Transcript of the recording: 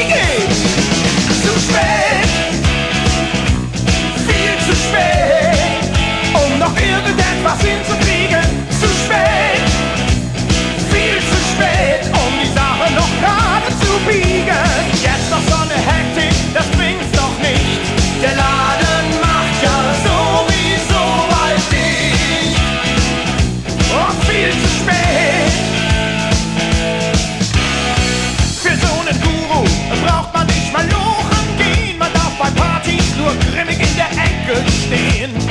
geht. Zu spät, viel zu spät, um noch irgendetwas hinzukriegen. Zu spät, viel zu spät, um die Sache noch gerade zu biegen. Jetzt noch so eine Hektik, das bringt's doch nicht. Der Laden macht ja sowieso bald dicht. Oh, viel zu spät. Für so einen Guru braucht man nicht mal lochen gehen. Man darf bei Partys nur grimmig in der Ecke stehen.